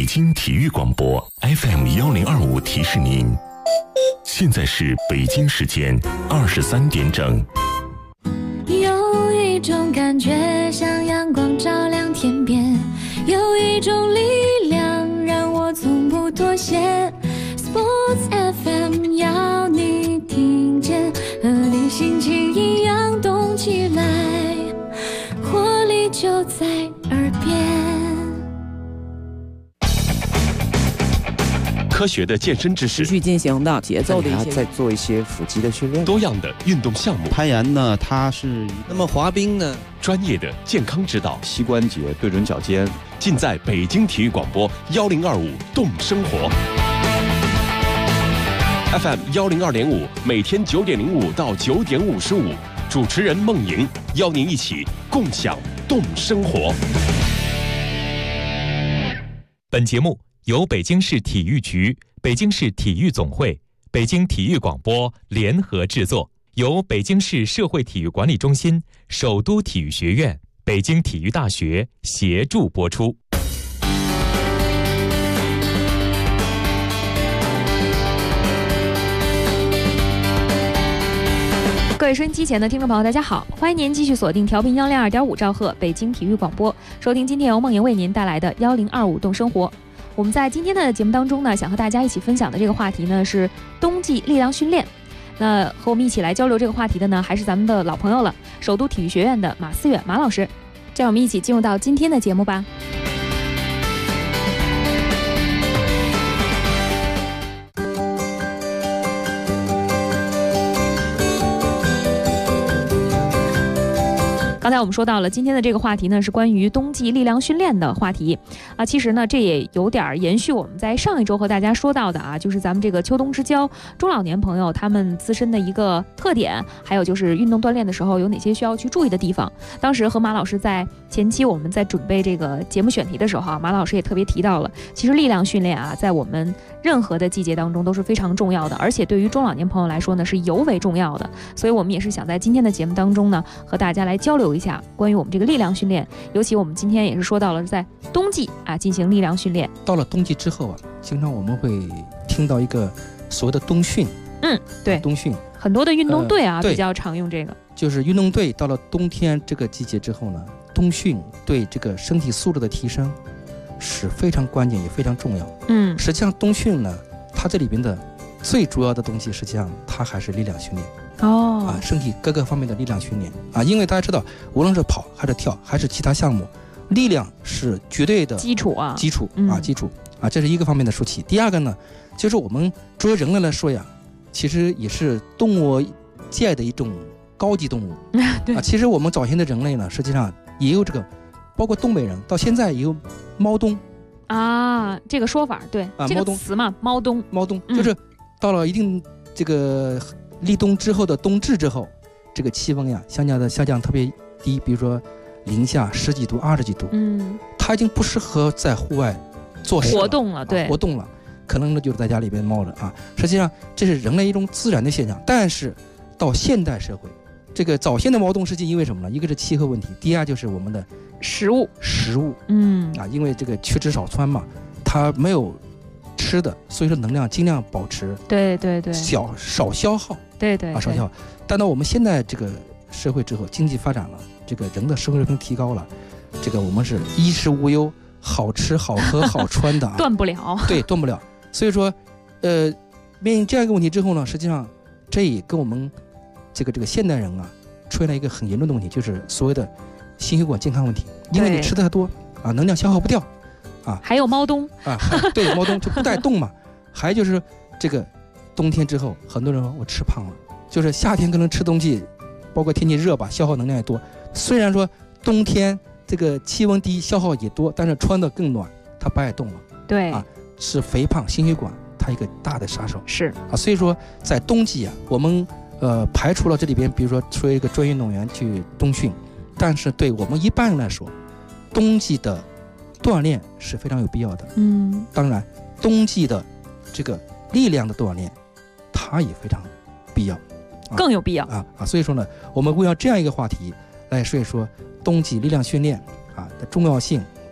京体育广播 FM1025提示您，现在是北京时间23点整。 有一种感觉像阳光照亮天边，有一种力量让我从不妥协。Sports FM 要你听见，和你心情一样动起来，活力就在耳边。 科学的健身知识， 持续进行的节奏的一些， 再做一些腹肌的训练。 多样的运动项目， 攀岩呢，它是那么滑冰呢， 专业的健康指导， 膝关节对准脚尖， 尽在北京体育广播1025动生活。FM102.5，每天9点05到9点55，主持人孟莹邀您一起共享动生活。 本节目由北京市体育局、北京市体育总会、北京体育广播联合制作，由北京市社会体育管理中心、首都体育学院、北京体育大学协助播出。 各位收音机前的听众朋友，大家好，欢迎您继续锁定调频102.5兆赫北京体育广播，收听今天由梦莹为您带来的1025动生活。我们在今天的节目当中呢，想和大家一起分享的这个话题呢是冬季力量训练。那和我们一起来交流这个话题的呢，还是咱们的老朋友了，首都体育学院的马思远马老师。这样我们一起进入到今天的节目吧。刚才我们说到了今天的这个话题呢，是关于冬季力量训练的话题啊。其实呢，这也有点延续我们在上一周和大家说到的啊，就是咱们这个秋冬之交中老年朋友他们自身的一个特点，还有就是运动锻炼的时候有哪些需要去注意的地方。当时和马老师在前期我们在准备这个节目选题的时候啊，马老师也特别提到了，其实力量训练啊，在我们任何的季节当中都是非常重要的，而且对于中老年朋友来说呢，是尤为重要的。所以我们也是想在今天的节目当中呢，和大家来交流一下关于我们这个力量训练，尤其我们今天也是说到了在冬季啊进行力量训练。 到了冬季之后啊，经常我们会听到一个所谓的冬训。对，冬训很多的运动队比较常用这个。 就是运动队到了冬天这个季节之后呢，冬训对这个身体素质的提升是非常关键也非常重要。实际上冬训呢，它这里边的最主要的东西，实际上它还是力量训练。身体各个方面的力量训练啊，因为大家知道，无论是跑还是跳还是其他项目，力量是绝对的基础，这是一个方面的说起。第二个呢，就是我们作为人类来说呀，其实也是动物界的一种高级动物其实我们早先的人类呢，实际上也有这个，包括东北人到现在也有猫冬这个说法，对，这个词嘛，猫冬就是到了一定这个立冬之后的冬至之后，这个气温呀下降特别低，比如说零下10几度、20几度，它已经不适合在户外做事活动了，对， 活动了，可能呢就是在家里边猫着啊。实际上这是人类一种自然的现象，但是到现代社会，这个早先的猫冬是因为什么呢？一个是气候问题，第二就是我们的食物，因为这个缺吃少穿嘛，它没有吃的，所以说能量尽量保持，对，少消耗，少消耗。但到我们现在这个社会之后，经济发展了，这个人的生活水平提高了，这个我们是衣食无忧，好吃好喝好穿的断不了， 断不了。所以说面临这样一个问题之后呢，实际上这也跟我们这个现代人啊出现了一个很严重的问题，就是所谓的心血管健康问题，因为你吃的太多能量消耗不掉还有猫冬对，猫冬就不带动嘛。还有就是这个冬天之后，很多人说我吃胖了，就是夏天可能吃东西，包括天气热吧，消耗能量也多。虽然说冬天这个气温低，消耗也多，但是穿得更暖，它不爱动了。 对是肥胖、心血管它一个大的杀手。 是所以说在冬季我们排除了这里边，比如说作为一个专业运动员去冬训，但是对我们一般人来说，冬季的锻炼是非常有必要的。当然冬季的这个力量的锻炼它也非常必要， 更有必要所以说呢，我们围绕这样一个话题来说一说冬季力量训练的重要性，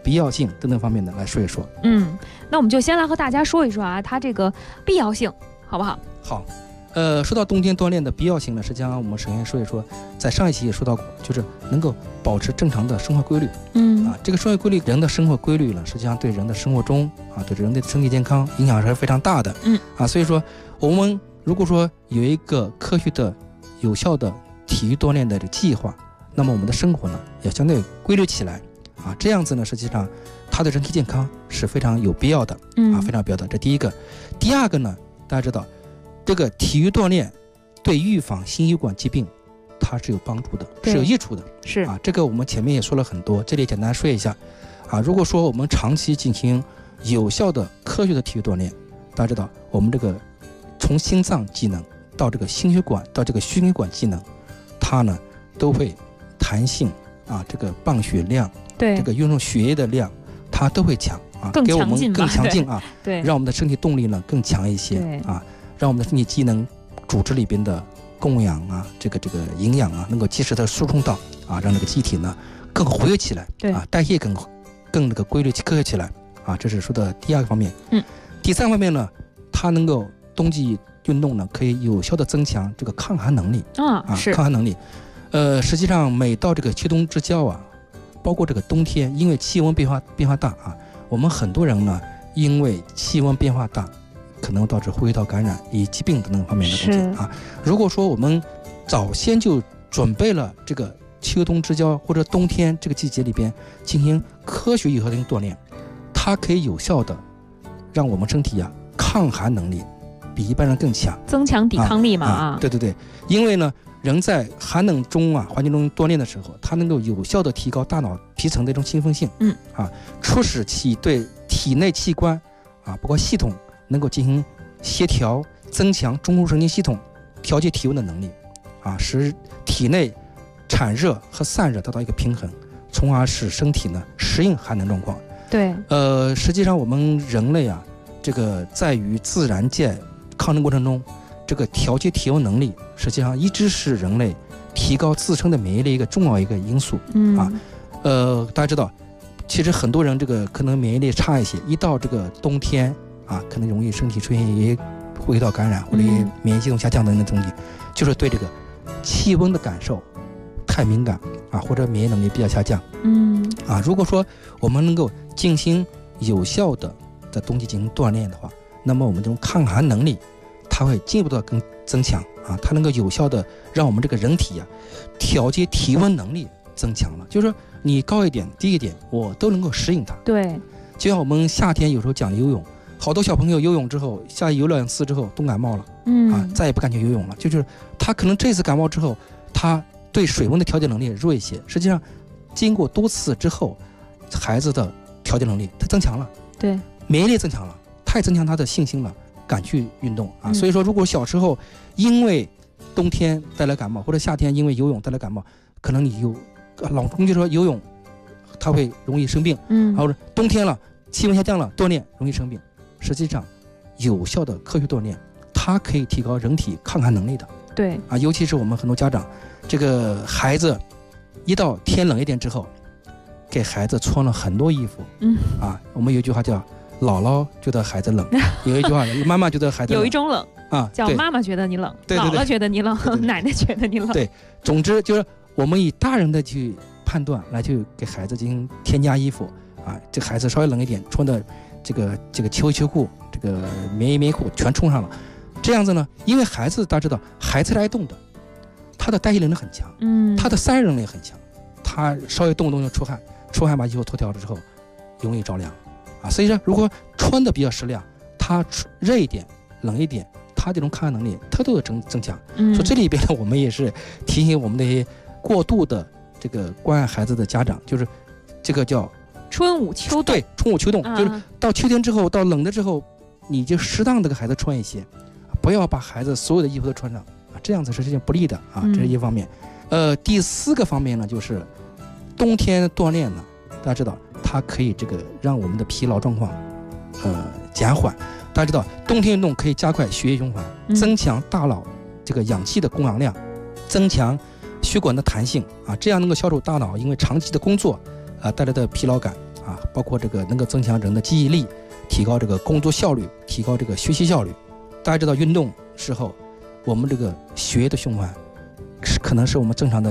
必要性等等方面的来说一说。 那我们就先来和大家说一说啊，它这个必要性好不好？ 好。说到冬天锻炼的必要性呢，实际上我们首先说一说，在上一期也说到过，就是能够保持正常的生活规律。这个生活规律，人的生活规律呢，实际上对人的生活中对人的身体健康影响是非常大的。所以说我们如果说有一个科学的、有效的体育锻炼的这个计划，那么我们的生活呢也相对规律起来这样子呢，实际上它的人体健康是非常有必要的非常有必要的。这第一个。第二个呢，大家知道。这个体育锻炼对预防心血管疾病它是有帮助的，是有益处的。 是这个我们前面也说了很多，这里简单说一下如果说我们长期进行有效的科学的体育锻炼，大家知道我们这个从心脏机能到这个心血管到这个心血管机能，它呢都会弹性这个泵血量， 对， 这个运送血液的量它都会强给我们更强劲对， 让我们的身体动力呢更强一些让我们的身体机能组织里边的供氧这个营养能够及时的输送到让这个机体呢更活跃起来， 对代谢更这个规律科学起来这是说的第二个方面。第三方面呢，它能够冬季运动呢可以有效的增强这个抗寒能力是抗寒能力。实际上每到这个秋冬之交包括这个冬天，因为气温变化大我们很多人呢因为气温变化大。可能导致呼吸道感染以及疾病等等方面的东西如果说我们早先就准备了这个秋冬之交或者冬天这个季节里边进行科学有效的锻炼，它可以有效的让我们身体抗寒能力比一般人更强， 增强抵抗力嘛对，因为呢人在寒冷中环境中锻炼的时候，它能够有效的提高大脑皮层的一种兴奋性促使其对体内器官包括系统能够进行协调，增强中枢神经系统调节体温的能力使体内产热和散热达到一个平衡，从而使身体呢适应寒冷状况。 对， 实际上我们人类这个在于自然界抗争过程中，这个调节体温能力实际上一直是人类提高自身的免疫力一个重要一个因素大家知道，其实很多人这个可能免疫力差一些，一到这个冬天可能容易身体出现一些呼吸道感染或者免疫系统下降等等东西，就是对这个气温的感受太敏感或者免疫能力比较下降。如果说我们能够进行有效的在冬季进行锻炼的话，那么我们这种抗寒能力它会进一步的更增强它能够有效的让我们这个人体调节体温能力增强了，就是说你高一点低一点我都能够适应它。 对， 就像我们夏天有时候讲游泳，好多小朋友游泳之后下游2次之后都感冒了再也不敢去游泳了，就是他可能这次感冒之后他对水温的调节能力弱一些，实际上经过多次之后孩子的调节能力他增强了， 对， 免疫力增强了，他也增强他的信心了，敢去运动所以说如果小时候因为冬天带来感冒，或者夏天因为游泳带来感冒，可能你老公就说游泳他会容易生病或者冬天了气温下降了锻炼容易生病。实际上有效的科学锻炼它可以提高人体抗寒能力的。 对尤其是我们很多家长这个孩子一到天冷一点之后给孩子穿了很多衣服我们有一句话叫姥姥觉得孩子冷有一句话妈妈觉得孩子冷， 有一种冷叫妈妈觉得你冷， 对姥姥觉得你冷，奶奶觉得你冷。 对，总之就是我们以大人的去判断来去给孩子进行添加衣服这孩子稍微冷一点穿的这个秋衣秋裤这个棉衣棉裤全冲上了，这样子呢因为孩子大家知道孩子是爱动的，他的代谢能力很强他的散热能力很强，他稍微动就出汗把衣服脱掉了之后容易着凉所以说如果穿的比较适量，他热一点冷一点他这种抗寒能力它都有增强所以这里边呢我们也是提醒我们那些过度的这个关爱孩子的家长，就是这个叫春捂秋冻， 对，春捂秋冻就是到秋天之后到冷的之后你就适当的给孩子穿一些，不要把孩子所有的衣服都穿上这样子是实际上不利的这是一方面。第4个方面呢，就是冬天锻炼呢大家知道它可以这个让我们的疲劳状况减缓。大家知道冬天运动可以加快血液循环，增强大脑这个氧气的供氧量，增强血管的弹性这样能够消除大脑因为长期的工作带来的疲劳感啊，包括这个能够增强人的记忆力，提高这个工作效率，提高这个学习效率。大家知道运动时候，我们这个血液的循环可能是我们正常的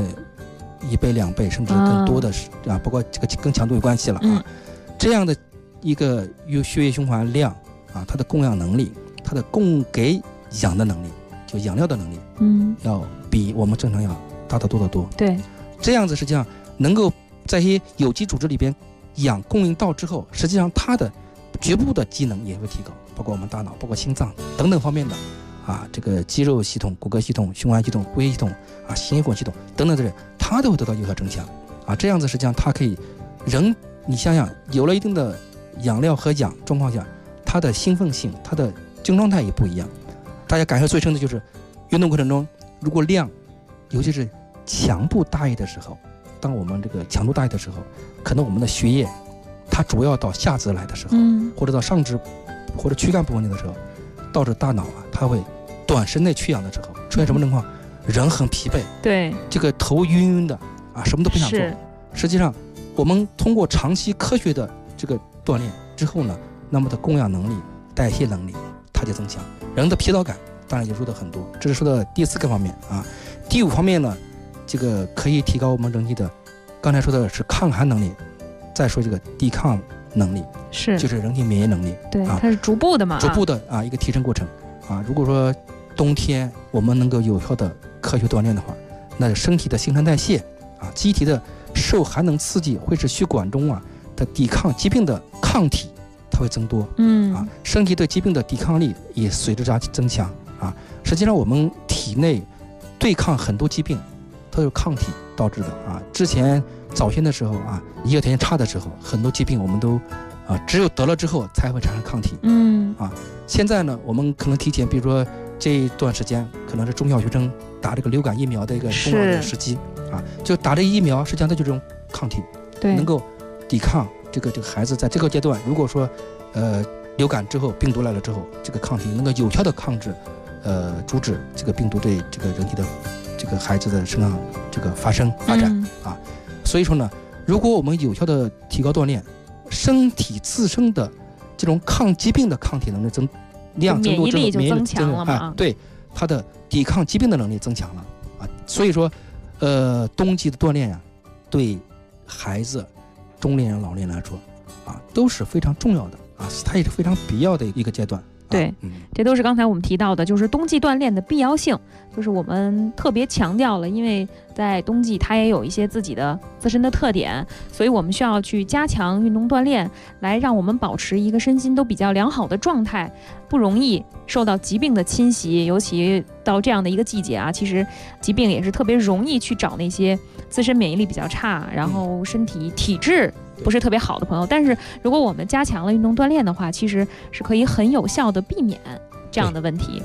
1倍、2倍，甚至更多的啊，包括这个跟强度有关系了啊。这样的一个血液循环量啊，它的供氧能力，它的供给氧的能力，就养料的能力，要比我们正常要大得多得多。 对，这样子实际上能够在一些有机组织里边氧供应到之后，实际上它的局部的机能也会提高，包括我们大脑，包括心脏等等方面的啊，这个肌肉系统、骨骼系统、循环系统、呼吸系统啊、心血管系统等等这些，它都会得到有效增强啊。这样子实际上它可以人，你想想，有了一定的养料和氧状况下，它的兴奋性、它的精神状态也不一样。大家感受最深的就是运动过程中，如果量，尤其是强度大一的时候，当我们这个强度大一的时候，可能我们的血液它主要到下肢来的时候，或者到上肢或者躯干部分的时候，导致大脑啊，它会短时内缺氧的时候，出现什么情况？人很疲惫， 对， 这个头晕晕的啊，什么都不想做。实际上，我们通过长期科学的这个锻炼之后呢，那么的供氧能力、代谢能力它就增强，人的疲劳感当然也弱得很多。这是说的第4个方面啊。第5方面呢，这个可以提高我们人体的，刚才说的是抗寒能力，再说这个抵抗能力，就是人体免疫能力。 对，它是逐步的嘛， 逐步的啊一个提升过程啊。如果说冬天我们能够有效的科学锻炼的话，那身体的新陈代谢啊，机体的受寒冷刺激会使血管中啊的抵抗疾病的抗体它会增多，身体对疾病的抵抗力也随之增强啊。实际上我们体内对抗很多疾病都是抗体导致的啊。之前早先的时候啊，医疗条件差的时候，很多疾病我们都只有得了之后才会产生抗体，现在呢，我们可能提前，比如说这一段时间可能是中小学生打这个流感疫苗的一个重要的时机啊，就打这疫苗，实际上它就是这种抗体，对，能够抵抗这个孩子在这个阶段，如果说流感之后病毒来了之后，这个抗体能够有效的抗制，阻止这个病毒对这个人体的这个孩子的身上这个发展啊。所以说呢，如果我们有效的提高锻炼，身体自身的这种抗疾病的抗体能力量增多之后， 免疫力就增强了嘛， 对，它的抵抗疾病的能力增强了啊。所以说，冬季的锻炼呀，对孩子、中年人、老年人来说啊，都是非常重要的啊，它也是非常必要的一个阶段。 对，这都是刚才我们提到的，就是冬季锻炼的必要性，就是我们特别强调了，因为在冬季它也有一些自己的自身的特点，所以我们需要去加强运动锻炼，来让我们保持一个身心都比较良好的状态，不容易受到疾病的侵袭。尤其到这样的一个季节啊，其实疾病也是特别容易去找那些自身免疫力比较差，然后身体体质不是特别好的朋友。但是如果我们加强了运动锻炼的话，其实是可以很有效的避免这样的问题。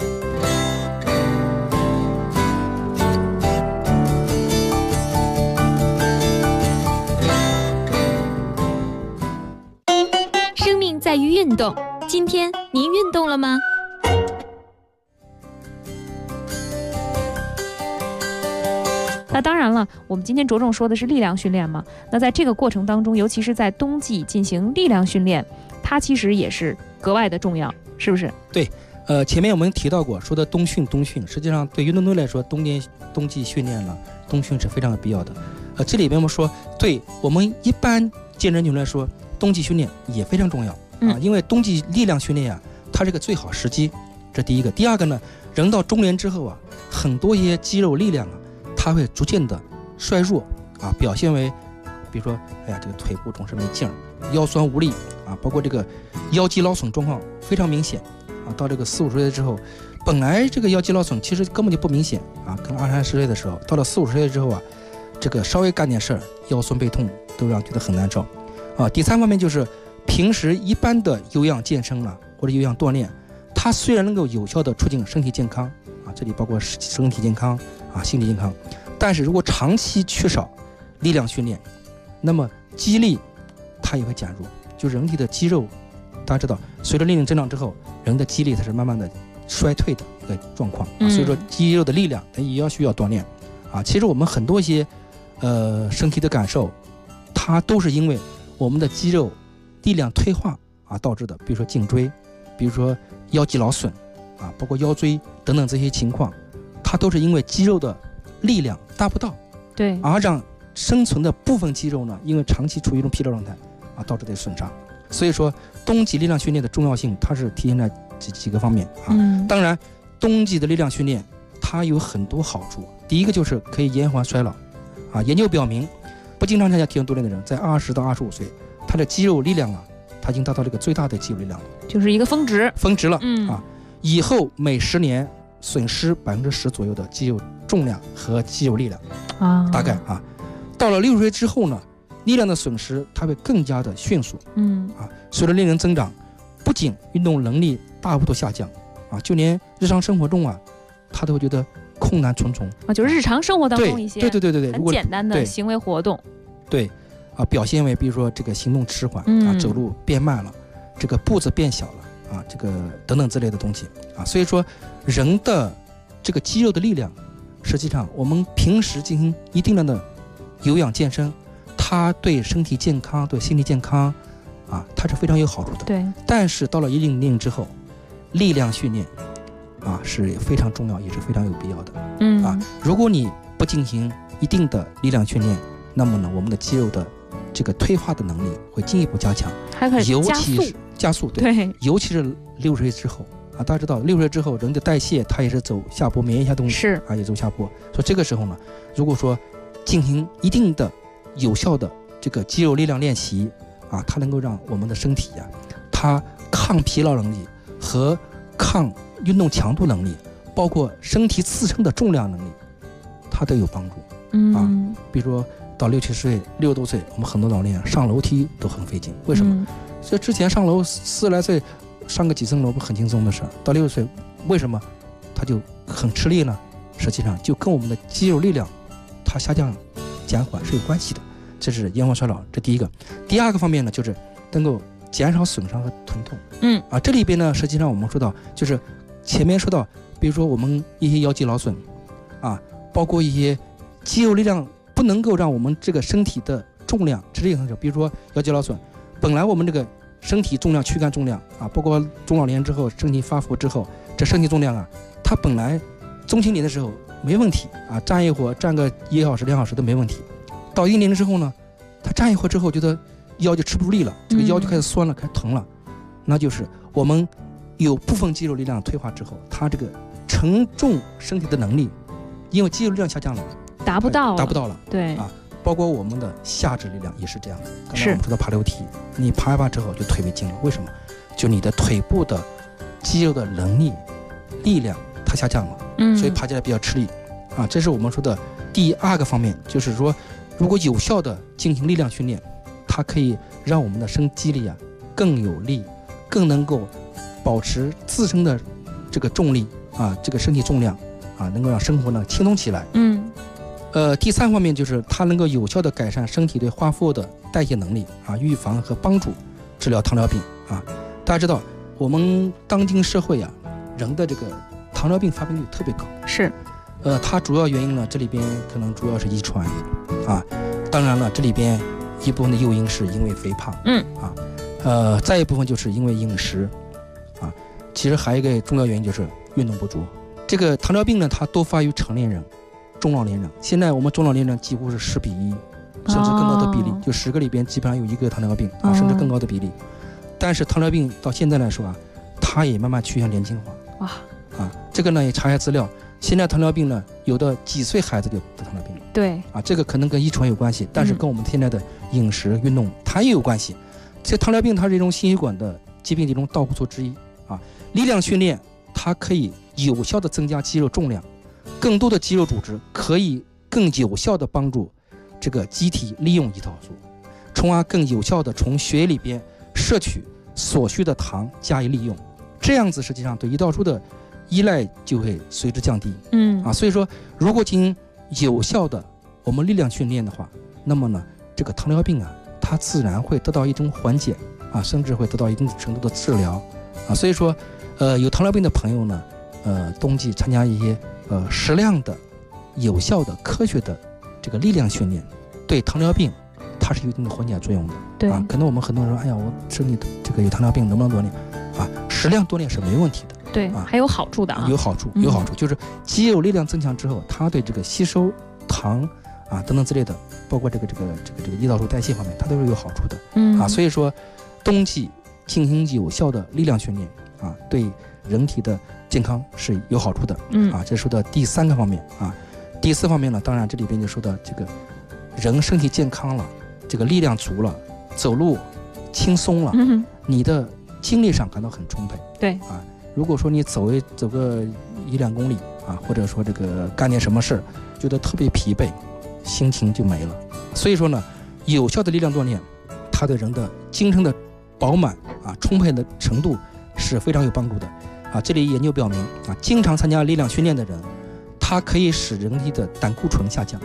生命在于运动，今天您运动了吗？ 那当然了，我们今天着重说的是力量训练嘛。那在这个过程当中，尤其是在冬季进行力量训练，它其实也是格外的重要，是不是？ 对，前面我们提到过，说的冬训，实际上对运动队来说，冬季训练呢，冬训是非常有必要的。这里边我们说，对我们一般健身运动来说，冬季训练也非常重要啊，因为冬季力量训练啊，它是个最好时机，这第一个。第二个呢，人到中年之后啊，很多一些肌肉力量啊，它会逐渐的衰弱啊，表现为，比如说，这个腿部总是没劲儿，腰酸无力啊，包括这个腰肌劳损状况非常明显啊。到这个40-50岁之后，本来这个腰肌劳损其实根本就不明显啊，可能20-30岁的时候，到了40-50岁之后啊，这个稍微干点事儿，腰酸背痛都让觉得很难受啊。第3方面就是平时一般的有氧健身了或者有氧锻炼，它虽然能够有效的促进身体健康啊，这里包括身体健康啊、心理健康，但是如果长期缺少力量训练，那么肌力它也会减弱，就是人体的肌肉，大家知道，随着年龄增长之后，人的肌力它是慢慢的衰退的一个状况啊，所以说肌肉的力量它也需要锻炼啊。其实我们很多一些身体的感受，它都是因为我我们的肌肉力量退化导致的，比如说颈椎，比如说腰肌劳损包括腰椎等等这些情况，它都是因为肌肉的力量达不到， 对， 而让生存的部分肌肉呢，因为长期处于一种疲劳状态导致的损伤。所以说冬季力量训练的重要性，它是体现在几个方面当然冬季的力量训练它有很多好处，第一个就是可以延缓衰老研究表明，不经常参加体育锻炼的人，在20到25岁，他的肌肉力量他已经达到这个最大的肌肉力量了， 就是一个峰值了以后每10年损失10%左右的肌肉重量和肌肉力量大概到了60岁之后呢，力量的损失它会更加的迅速随着年龄增长，不仅运动能力大幅度下降就连日常生活中他都会觉得困难重重就是日常生活当中一些对很简单的行为活动表现为比如说这个行动迟缓走路变慢了，这个步子变小了这个等等之类的东西所以说人的这个肌肉的力量，实际上我们平时进行一定量的有氧健身，它对身体健康对心理健康它是非常有好处的。 对， 但是到了一定年龄之后，力量训练是非常重要也是非常有必要的如果你不进行一定的力量训练，那么呢我们的肌肉的这个退化的能力会进一步加强， 还可以尤其是加速对， 尤其是60岁之后大家知道60岁之后人的代谢它也是走下坡，免疫下东西是也走下坡，所以这个时候呢，如果说进行一定的有效的这个肌肉力量练习它能够让我们的身体它抗疲劳能力和抗运动强度能力，包括身体自身的重量能力，它都有帮助比如说到60、70岁60多岁，我们很多老年上楼梯都很费劲，为什么所以之前上楼40来岁上个几层楼不很轻松的事，到60岁为什么他就很吃力呢？实际上就跟我们的肌肉力量它下降减缓是有关系的，这是延缓衰老，这第一个。第二个方面呢，就是能够减少损伤和疼痛这里边呢实际上我们说到就是前面说到，比如说我们一些腰肌劳损包括一些肌肉力量不能够让我们这个身体的重量直接很少，比如说腰肌劳损，本来我们这个身体重量躯干重量包括中老年之后身体发福之后，这身体重量它本来中青年的时候没问题站一会儿站个1小时2小时都没问题，到一定年龄之后呢，他站一会儿之后觉得腰就吃不住力了，这个腰就开始酸了开始疼了，那就是我们有部分肌肉力量退化之后，他这个承重身体的能力因为肌肉力量下降了达不到了对包括我们的下肢力量也是这样的。刚才我们说到爬楼梯，你爬一爬之后就腿没劲了，为什么？就你的腿部的肌肉的能力力量它下降了所以爬起来比较吃力这是我们说的第二个方面，就是说如果有效的进行力量训练，它可以让我们的身肌力更有力，更能够保持自身的这个重力这个身体重量能够让生活呢轻松起来第三方面就是它能够有效的改善身体对化合物的代谢能力预防和帮助治疗糖尿病大家知道我们当今社会人的这个糖尿病发病率特别高， 是它主要原因呢，这里边可能主要是遗传当然了这里边一部分的诱因是因为肥胖再一部分就是因为饮食其实还有一个重要原因就是运动不足。这个糖尿病呢它多发于成年人中老年人，现在我们中老年人几乎是10比1甚至更高的比例就10个里边基本上有1个糖尿病甚至更高的比例但是糖尿病到现在来说它也慢慢趋向年轻化这个呢也查一下资料，现在糖尿病呢有的几岁孩子就得糖尿病了对这个可能跟遗传有关系，但是跟我们现在的饮食运动它也有关系这糖尿病它是一种心血管的疾病的一种导火索之一力量训练它可以有效的增加肌肉重量，更多的肌肉组织可以更有效的帮助这个机体利用胰岛素，从而更有效的从血液里边摄取所需的糖加以利用，这样子实际上对胰岛素的依赖就会随之降低所以说如果进行有效的我们力量训练的话，那么呢这个糖尿病它自然会得到一种缓解甚至会得到一定程度的治疗所以说有糖尿病的朋友呢冬季参加一些适量的有效的科学的这个力量训练，对糖尿病它它是有一定的缓解作用的。 对可能我们很多人说，哎呀，我身体这个有糖尿病，能不能锻炼？适量锻炼是没问题的。 对，还有好处的有好处，就是肌肉力量增强之后，它对这个吸收糖等等之类的，包括这个胰岛素代谢方面，它都是有好处的。所以说冬季进行有效的力量训练对人体的健康是有好处的。这说到第3个方面第4方面呢，当然这里边就说到这个人身体健康了，这个力量足了，走路轻松了，你的精力上感到很充沛。 对如果说你走个1-2公里或者说这个干点什么事觉得特别疲惫，心情就没了。所以说呢，有效的力量锻炼，它对人的精神的饱满充沛的程度是非常有帮助的这里研究表明经常参加力量训练的人，它可以使人体的胆固醇下降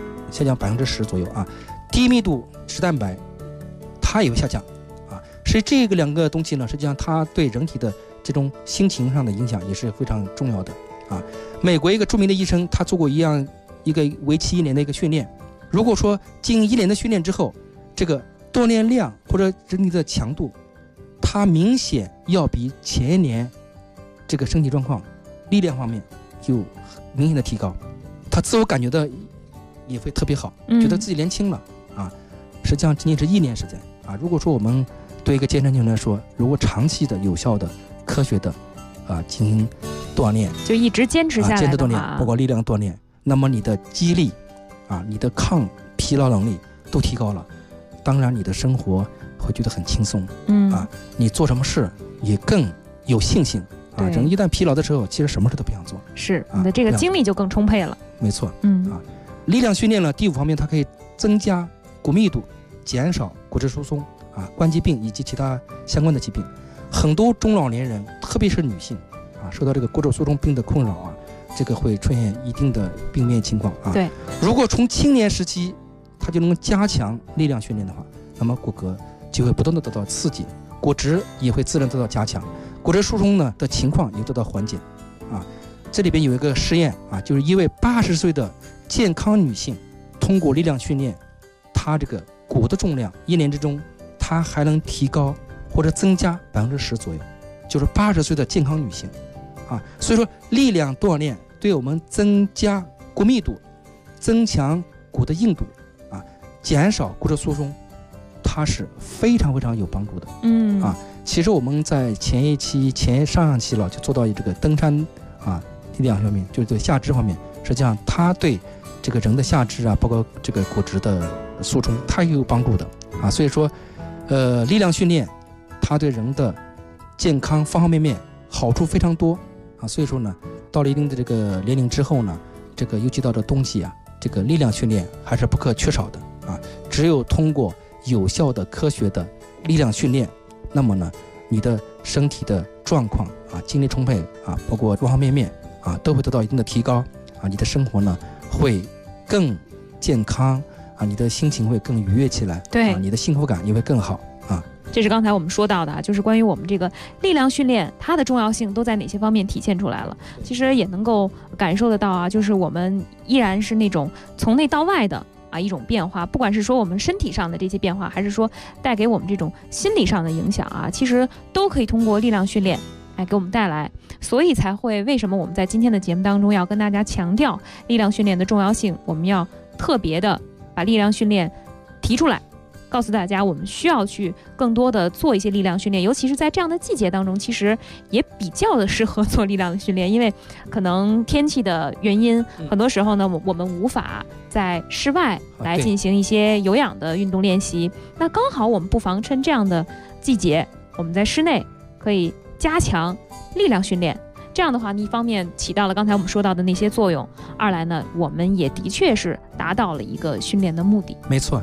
10%左右低密度脂蛋白它也会下降所以这个2个东西呢，实际上它对人体的这种心情上的影响也是非常重要的美国一个著名的医生，他做过一个为期1年的一个训练。如果说经1年的训练之后，这个锻炼量或者人体的强度，它明显要比前1年这个身体状况、力量方面有明显的提高，他自我感觉的也会特别好，觉得自己年轻了实际上仅仅是1年时间如果说我们对一个健身运动员来说，如果长期的、有效的、科学的进行锻炼，就一直坚持下来的话， 包括力量锻炼，那么你的肌力你的抗疲劳能力都提高了，当然你的生活会觉得很轻松你做什么事也更有信心人一旦疲劳的时候，其实什么事都不想做， 是你的这个精力就更充沛了。 没错力量训练呢，第5方面它可以增加骨密度，减少骨质疏松关节病以及其他相关的疾病。很多中老年人，特别是女性受到这个骨质疏松病的困扰这个会出现一定的病变情况对， 如果从青年时期他就能加强力量训练的话，那么骨骼就会不断的得到刺激，骨质也会自然得到加强，骨质疏松呢的情况也得到缓解这里边有一个实验就是一位80岁的健康女性，通过力量训练，她这个骨的重量1年之中，她还能提高或者增加10%左右，就是80岁的健康女性所以说力量锻炼对我们增加骨密度、增强骨的硬度减少骨质疏松，它是非常非常有帮助的其实我们在上期了就做到这个登山力量方面，就是对下肢方面，实际上它对这个人的下肢包括这个骨质的疏松，它也有帮助的所以说力量训练它对人的健康方方面面好处非常多所以说呢，到了一定的这个年龄之后呢，这个尤其到这冬季这个力量训练还是不可缺少的只有通过有效的科学的力量训练，那么呢你的身体的状况精力充沛包括方方面面都会得到一定的提高你的生活呢会更健康你的心情会更愉悦起来， 对你的幸福感也会更好这是刚才我们说到的就是关于我们这个力量训练它的重要性都在哪些方面体现出来了。其实也能够感受得到就是我们依然是那种从内到外的一种变化，不管是说我们身体上的这些变化，还是说带给我们这种心理上的影响其实都可以通过力量训练给我们带来。所以才会为什么我们在今天的节目当中要跟大家强调力量训练的重要性，我们要特别的把力量训练提出来，告诉大家我们需要去更多的做一些力量训练，尤其是在这样的季节当中，其实也比较的适合做力量的训练，因为可能天气的原因，很多时候呢我们无法在室外来进行一些有氧的运动练习，那刚好我们不妨趁这样的季节，我们在室内可以加强力量训练。这样的话，一方面起到了刚才我们说到的那些作用，二来呢我们也的确是达到了一个训练的目的。 没错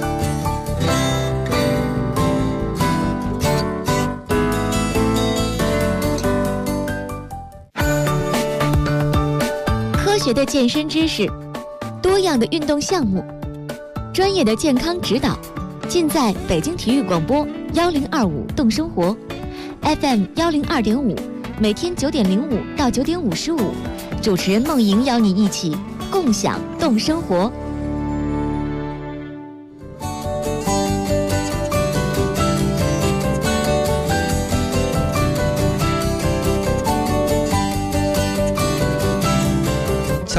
科学的健身知识，多样的运动项目，专业的健康指导，尽在北京体育广播1025动生活 FM 102.5，每天9点05到9点55，主持人梦莹邀你一起共享动生活。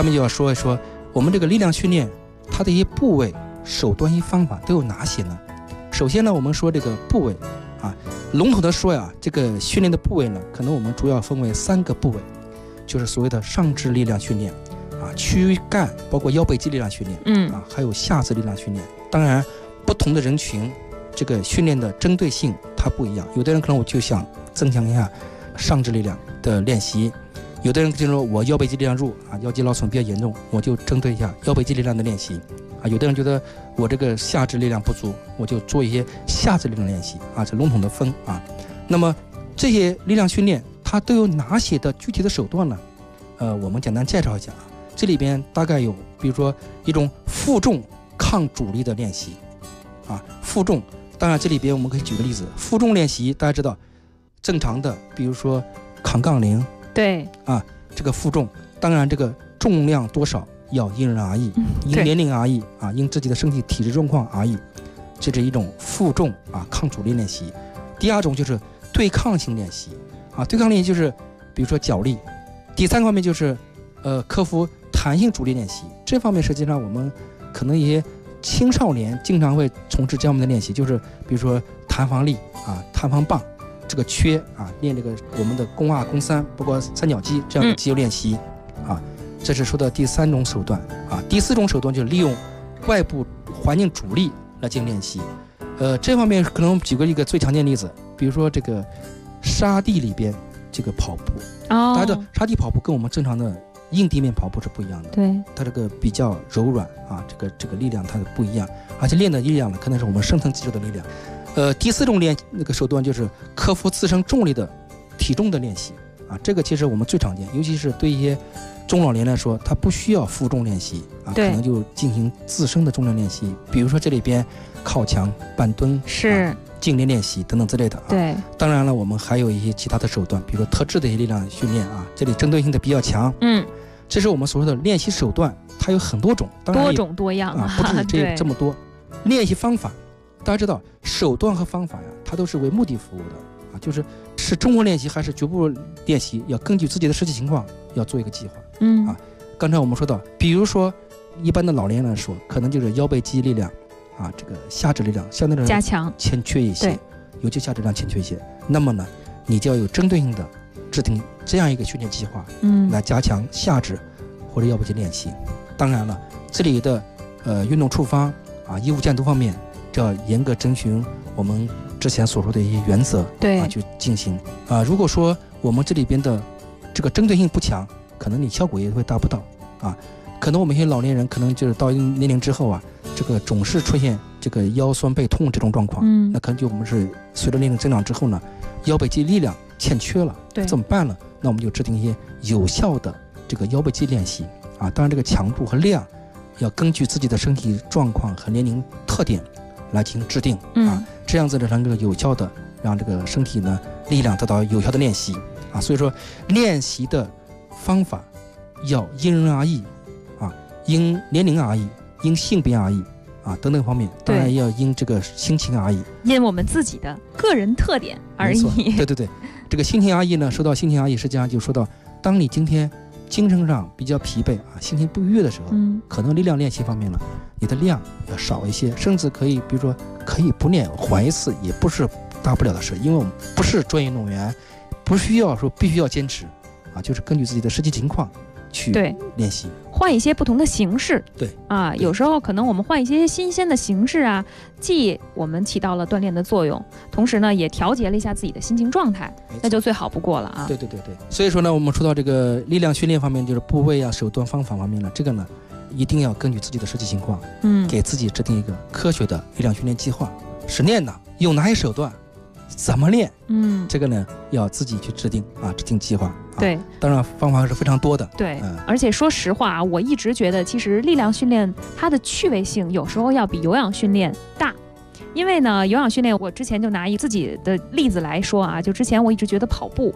下面就要说一说我们这个力量训练它的一些部位、手段、一些方法都有哪些呢？首先呢，我们说这个部位啊，笼统的说呀，这个训练的部位呢，可能我们主要分为3个部位，就是所谓的上肢力量训练啊，躯干包括腰背肌力量训练，还有下肢力量训练。当然，不同的人群，这个训练的针对性它不一样。有的人可能我就想增强一下上肢力量的练习。有的人就说我腰背肌力量弱啊，腰肌劳损比较严重，我就针对一下腰背肌力量的练习啊。有的人觉得我这个下肢力量不足，我就做一些下肢力量练习啊，这笼统的分啊。那么这些力量训练它都有哪些的具体的手段呢？我们简单介绍一下啊。这里边大概有，比如说一种负重抗阻力的练习啊，负重。当然这里边我们可以举个例子，负重练习大家知道，正常的比如说扛杠铃。 对啊，这个负重，当然这个重量多少要因人而异，因年龄而异啊，因自己的身体体质状况而异，这是一种负重啊抗阻力练习。第二种就是对抗性练习啊，对抗练习就是比如说脚力。第3方面就是克服弹性阻力练习。这方面实际上我们可能一些青少年经常会从事这样的练习，就是比如说弹簧力啊、弹簧棒。这个缺啊，练这个我们的肱2、肱3，包括三角肌这样的肌肉练习啊，这是说的第3种手段啊。第4种手段就是利用外部环境阻力来进行练习。这方面可能举个一个最常见的例子，比如说这个沙地里边这个跑步，大家知道沙地跑步跟我们正常的硬地面跑步是不一样的， 对， 它这个比较柔软啊，这个力量它不一样，而且练的力量呢，可能是我们深层肌肉的力量。第4种手段就是克服自身重力的体重的练习啊，这个其实我们最常见，尤其是对一些中老年来说，他不需要负重练习啊，可能就进行自身的重量练习，比如说这里边靠墙、半蹲、 是静练练习等等之类的啊。 对， 当然了，我们还有一些其他的手段，比如说特制的一些力量训练啊，这里针对性的比较强。这是我们所说的练习手段，它有很多种，当然多种多样啊，不止这么多。练习方法。大家知道手段和方法呀，它都是为目的服务的啊，就是综合练习还是局部练习，要根据自己的实际情况要做一个计划。啊，刚才我们说到，比如说一般的老年人来说，可能就是腰背肌力量啊，这个下肢力量相对来说加强欠缺一些，尤其下肢力量欠缺一些。那么呢，你就要有针对性的制定这样一个训练计划，来加强下肢或者腰背肌练习。当然了，这里的运动处方啊、医务监督方面。要严格遵循我们之前所说的一些原则， 对啊， 去进行啊。如果说我们这里边的这个针对性不强，可能你效果也会达不到啊。可能我们一些老年人，可能就是到一定年龄之后啊，这个总是出现这个腰酸背痛这种状况，那可能就我们是随着年龄增长之后呢，腰背肌力量欠缺了，怎么办呢？那我们就制定一些有效的这个腰背肌练习啊。当然，这个强度和量要根据自己的身体状况和年龄特点。来进行制定啊，这样子呢能够有效的让这个身体呢力量得到有效的练习啊。所以说练习的方法要因人而异啊，因年龄而异，因性别而异啊等等方面，当然要因这个心情而异， 因我们自己的个人特点而异。 对，这个心情而异呢，说到心情而异，实际上就说到当你今天精神上比较疲惫啊，心情不愉悦的时候，可能力量练习方面呢，你的量要少一些，甚至可以，比如说可以不练还一次，也不是大不了的事，因为我们不是专业运动员，不需要说必须要坚持啊，就是根据自己的实际情况去练习， 换一些不同的形式。 对啊，有时候可能我们换一些新鲜的形式啊，既我们起到了锻炼的作用，同时呢也调节了一下自己的心情状态，那就最好不过了啊。 对。所以说呢，我们说到这个力量训练方面，就是部位啊、手段、方法方面呢，这个呢一定要根据自己的实际情况，给自己制定一个科学的力量训练计划。是练的用哪些手段，怎么练，这个呢要自己去制定啊，制定计划。 对， 当然方法是非常多的。 对，而且说实话啊，我一直觉得其实力量训练它的趣味性有时候要比有氧训练大。因为呢，有氧训练我之前就拿自己的例子来说啊，就之前我一直觉得跑步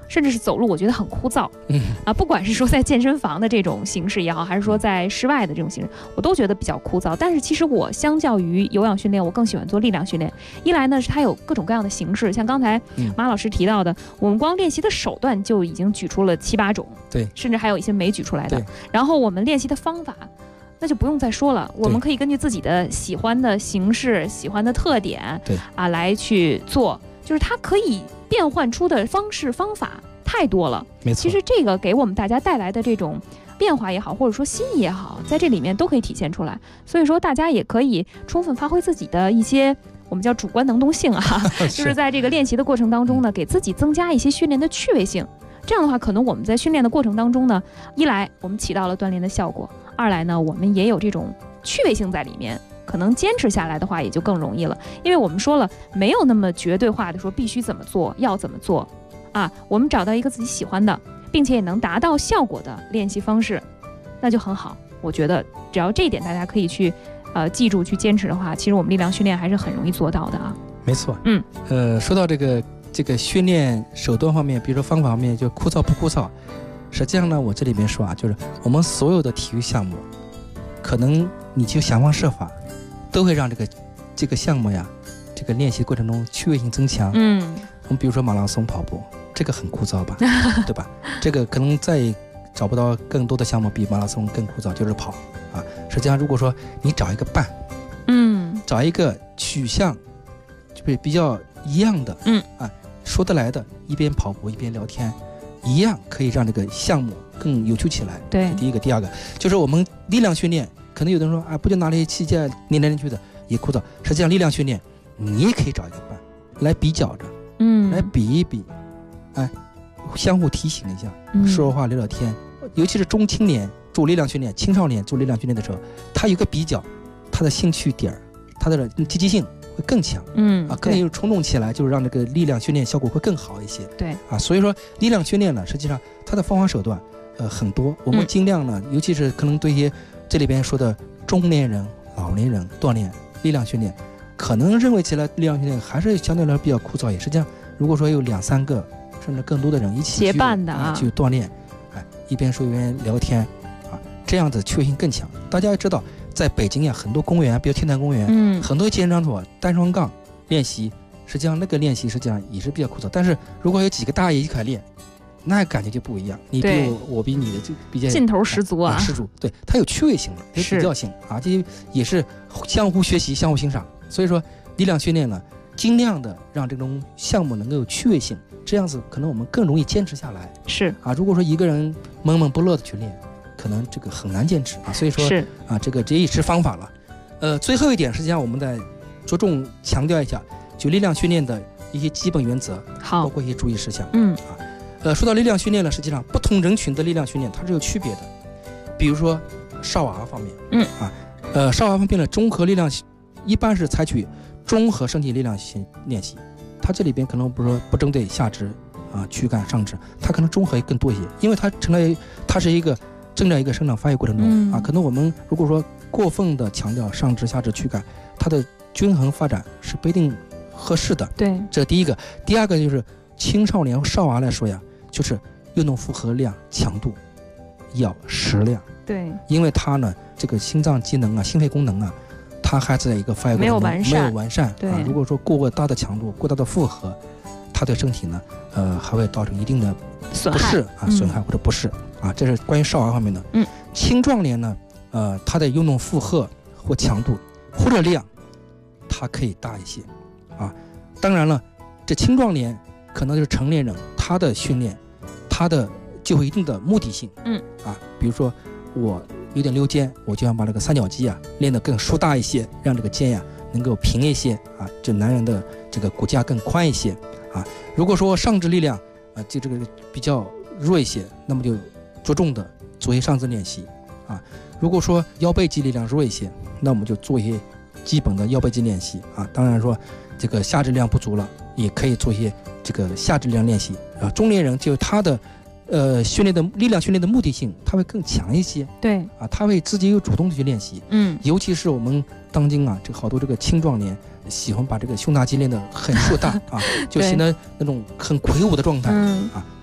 甚至是走路，我觉得很枯燥。不管是说在健身房的这种形式也好，还是说在室外的这种形式，我都觉得比较枯燥。但是其实我相较于有氧训练，我更喜欢做力量训练。一来呢是它有各种各样的形式，像刚才马老师提到的，我们光练习的手段就已经举出了7、8种， 对， 甚至还有一些没举出来的。然后我们练习的方法，那就不用再说了，我们可以根据自己的喜欢的形式、喜欢的特点，来去做，就是它可以变换出的方式方法太多了。 没错， 其实这个给我们大家带来的这种变化也好，或者说新意也好，在这里面都可以体现出来。所以说大家也可以充分发挥自己的一些我们叫主观能动性就是在这个练习的过程当中呢，给自己增加一些训练的趣味性。这样的话，可能我们在训练的过程当中呢，一来我们起到了锻炼的效果，二来呢我们也有这种趣味性在里面，可能坚持下来的话也就更容易了。因为我们说了，没有那么绝对化的说必须怎么做要怎么做我们找到一个自己喜欢的并且也能达到效果的练习方式，那就很好。我觉得只要这一点大家可以去记住去坚持的话，其实我们力量训练还是很容易做到的没错。说到这个训练手段方面，比如说方法方面，就枯燥不枯燥，实际上呢我这里面说就是我们所有的体育项目，可能你就想方设法都会让这个项目呀，这个练习过程中趣味性增强。我们比如说马拉松跑步，这个很枯燥吧对吧？这个可能再找不到更多的项目比马拉松更枯燥，就是跑实际上如果说你找一个伴，找一个取向就比较一样的说得来的，一边跑步一边聊天，一样可以让这个项目更有趣起来。 对， 第一个。第二个就是我们力量训练，可能有的人说不就拿那些器械练来练去的也枯燥。实际上力量训练你也可以找一个伴来比较着，来比一比，相互提醒一下，说话聊聊天。尤其是中青年做力量训练，青少年做力量训练的时候，他有个比较，他的兴趣点，他的积极性会更强，更有冲动起来，就是让这个力量训练效果会更好一些。 对所以说力量训练呢，实际上它的方法手段很多，我们尽量呢，尤其是可能对一些这里边说的中年人、老年人锻炼力量训练，可能认为起来力量训练还是相对来说比较枯燥。也实际上，如果说有2、3个甚至更多的人一起结伴的去锻炼，一边说一边聊天这样子趣味性更强。大家要知道，在北京呀，很多公园，比如天坛公园，很多健身场所单双杠练习，实际上那个练习实际上也是比较枯燥。但是如果有几个大爷一块练，那感觉就不一样。你比我比你的就比较劲头十足十足。对，它有趣味性的，有比较性这也是相互学习、相互欣赏。所以说，力量训练呢，尽量的让这种项目能够有趣味性，这样子可能我们更容易坚持下来。 是如果说一个人闷闷不乐的去练，可能这个很难坚持所以说是这也是方法了。最后一点，实际上我们再着重强调一下，就力量训练的一些基本原则，包括一些注意事项。说到力量训练呢，实际上不同人群的力量训练它是有区别的。比如说少儿方面，少儿方面的综合力量一般是采取综合身体力量练习，它这里边可能不是说不针对下肢躯干上肢，它可能综合更多一些，因为它是一个正在一个生长发育过程中可能我们如果说过分的强调上肢下肢躯干，它的均衡发展是不一定合适的。 对， 这第一个。第二个就是青少年少儿来说呀，就是运动负荷量强度要适量。 对， 因为它呢这个心脏机能心肺功能它还在一个发育过程中没有完善。 对， 如果说过大的强度过大的负荷，它对身体呢还会造成一定的不适损害或者不适这是关于少儿方面的。青壮年呢它的运动负荷或强度或者量它可以大一些当然了，这青壮年可能就是成年人，他的训练他的就会一定的目的性。比如说我有点溜肩，我就想把这个三角肌练得更舒大一些，让这个肩能够平一些就男人的这个骨架更宽一些如果说上肢力量就这个比较弱一些，那么就着重的做一些上肢练习如果说腰背肌力量弱一些，那我们就做一些基本的腰背肌练习当然说这个下肢力量不足了，也可以做一些这个下肢力量练习中年人就他的训练的力量训练的目的性，他会更强一些。 对他会自己有主动的去练习。尤其是我们当今这好多这个青壮年喜欢把这个胸大肌练得很硕大就显得那种很魁梧的状态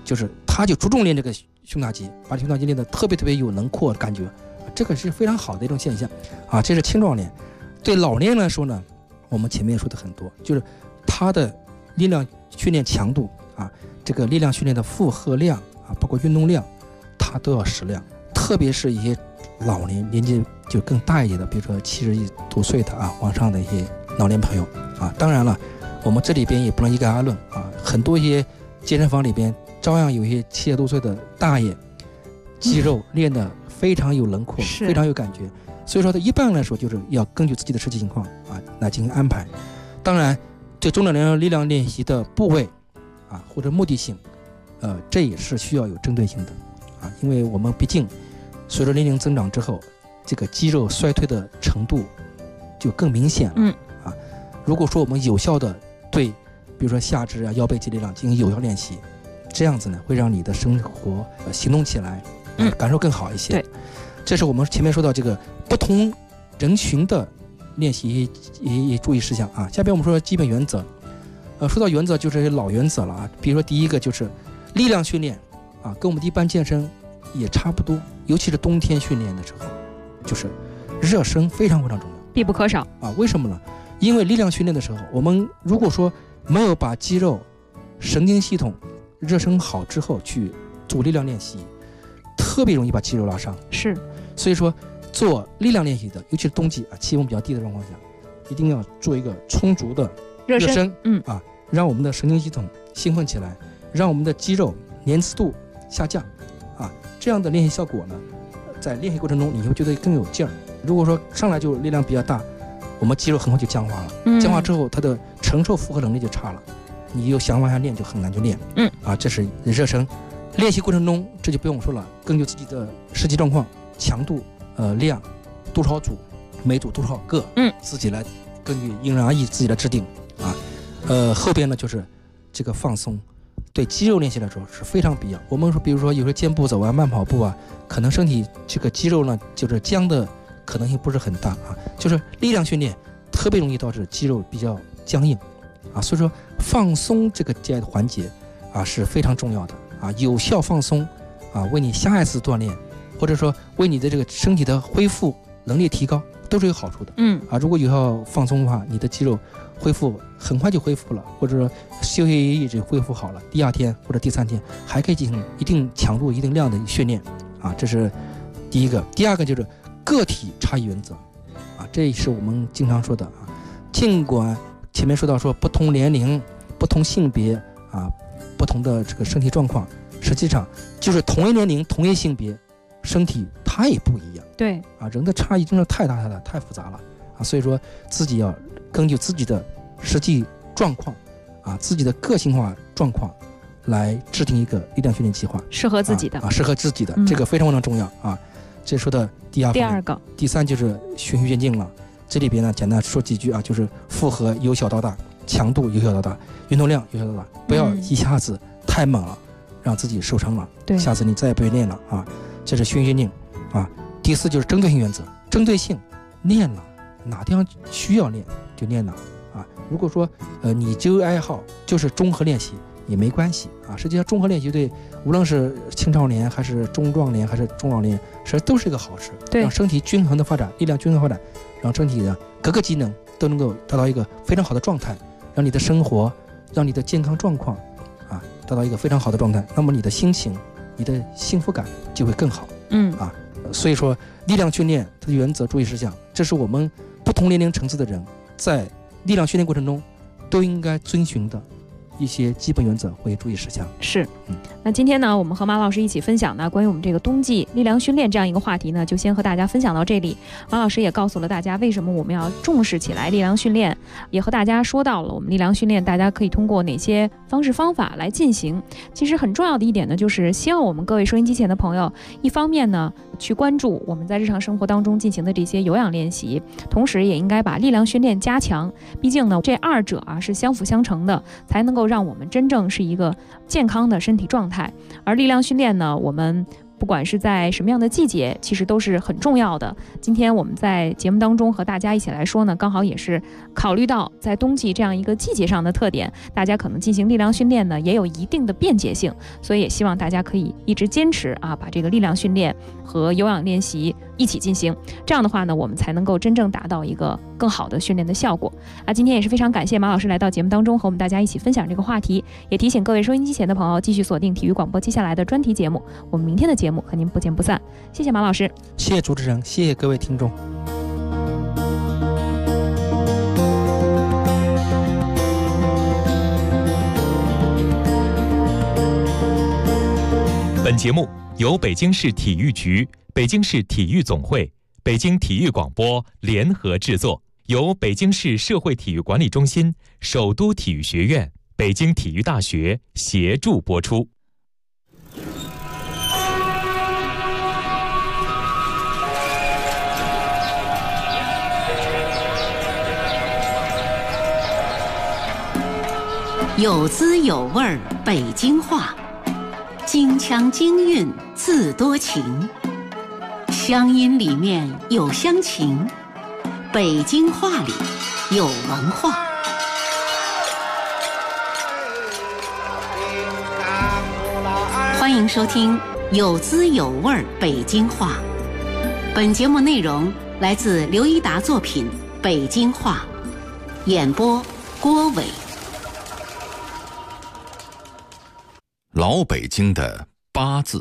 就是他就着重练这个胸大肌，把胸大肌练得特别有轮廓感觉，这个是非常好的一种现象啊。这是青壮年。对老年人来说呢，我们前面说的很多，就是他的力量训练强度啊，这个力量训练的负荷量啊，包括运动量，他都要适量。特别是一些老年纪就更大一点的，比如说70多岁的啊往上的一些老年朋友啊。当然了，我们这里边也不能一概而论啊，很多一些健身房里边照样有一些70多岁的大爷，肌肉练得非常有轮廓，非常有感觉。所以说，一般来说就是要根据自己的实际情况啊来进行安排。当然，对中老年人力量练习的部位啊或者目的性，这也是需要有针对性的啊，因为我们毕竟随着年龄增长之后，这个肌肉衰退的程度就更明显了啊。如果说我们有效的对，比如说下肢啊、腰背肌力量进行有效练习，这样子呢，会让你的生活行动起来，感受更好一些。 对， 这是我们前面说到这个不同人群的练习也注意事项啊。下边我们说基本原则，说到原则就是老原则了啊。比如说第一个就是力量训练啊，跟我们的一般健身也差不多，尤其是冬天训练的时候，就是热身非常重要， 必不可少啊。为什么呢？因为力量训练的时候，我们如果说没有把肌肉、神经系统热身好之后去做力量练习，特别容易把肌肉拉伤。 是， 所以说做力量练习的，尤其是冬季啊，气温比较低的状况下，一定要做一个充足的热身，啊，让我们的神经系统兴奋起来，让我们的肌肉粘稠度下降，啊，这样的练习效果呢，在练习过程中你会觉得更有劲儿。如果说上来就力量比较大，我们肌肉很快就僵化了，僵化之后它的承受负荷能力就差了，你又想往下练就很难去练，啊，这是热身。练习过程中这就不用说了，根据自己的实际状况，强度、量多少组，每组多少个，自己来根据因人而异自己来制定啊。后边呢就是这个放松，对肌肉练习来说是非常必要。我们说，比如说有时候健步走啊、慢跑步啊，可能身体这个肌肉呢就是僵的可能性不是很大啊，就是力量训练特别容易导致肌肉比较僵硬啊，所以说放松这个环节啊是非常重要的啊，有效放松啊，为你下一次锻炼，或者说为你的这个身体的恢复能力提高都是有好处的。啊，如果有效放松的话，你的肌肉恢复很快就恢复了，或者说休息一直恢复好了，第2天或者第3天还可以进行一定强度、一定量的训练啊，这是第一个。第二个就是个体差异原则啊，这是我们经常说的啊。尽管前面说到说不同年龄、不同性别啊、不同的这个身体状况，实际上就是同一年龄、同一性别，身体它也不一样。 对啊，人的差异真的太大太复杂了啊，所以说自己要根据自己的实际状况啊，自己的个性化状况来制定一个力量训练计划， 适合自己的适合自己的，这个非常重要啊。这说的第二个，第3就是循序渐进了。这里边呢，简单说几句啊，就是负荷由小到大，强度由小到大，运动量由小到大，不要一下子太猛了，让自己受伤了，下次你再也不会练了啊。这是循序渐进啊。第4就是针对性原则，针对性练了哪地方需要练就练哪啊。如果说你就爱好就是综合练习也没关系啊。实际上综合练习对无论是青少年还是中壮年还是中老年，实际上都是一个好事，让身体均衡的发展，力量均衡发展，让身体的各个机能都能够达到一个非常好的状态，让你的生活，让你的健康状况啊达到一个非常好的状态，那么你的心情、你的幸福感就会更好。所以说力量训练它的原则、注意事项，这是我们不同年龄层次的人在力量训练过程中都应该遵循的一些基本原则或者注意事项。 是，那今天呢，我们和马老师一起分享呢关于我们这个冬季力量训练这样一个话题呢，就先和大家分享到这里。马老师也告诉了大家为什么我们要重视起来力量训练，也和大家说到了我们力量训练大家可以通过哪些方式方法来进行。其实很重要的一点呢，就是希望我们各位收音机前的朋友，一方面呢去关注我们在日常生活当中进行的这些有氧练习，同时也应该把力量训练加强，毕竟呢这2者啊是相辅相成的，才能够让我们真正是一个健康的身体状态。而力量训练呢，我们不管是在什么样的季节，其实都是很重要的。今天我们在节目当中和大家一起来说呢，刚好也是考虑到在冬季这样一个季节上的特点，大家可能进行力量训练呢也有一定的便捷性，所以也希望大家可以一直坚持把这个力量训练和有氧练习一起进行，这样的话呢，我们才能够真正达到一个更好的训练的效果。今天也是非常感谢马老师来到节目当中和我们大家一起分享这个话题，也提醒各位收音机前的朋友继续锁定体育广播接下来的专题节目，我们明天的节目和您不见不散。谢谢马老师， 谢谢主持人，谢谢各位听众。 本节目由北京市体育局、北京市体育总会、北京体育广播联合制作，由北京市社会体育管理中心、首都体育学院、北京体育大学协助播出。 有滋有味儿北京话，京腔京韵自多情，乡音里面有乡情，北京话里有文化。欢迎收听有滋有味儿北京话。本节目内容来自刘一达作品《北京话》，演播郭伟。 老北京的八字。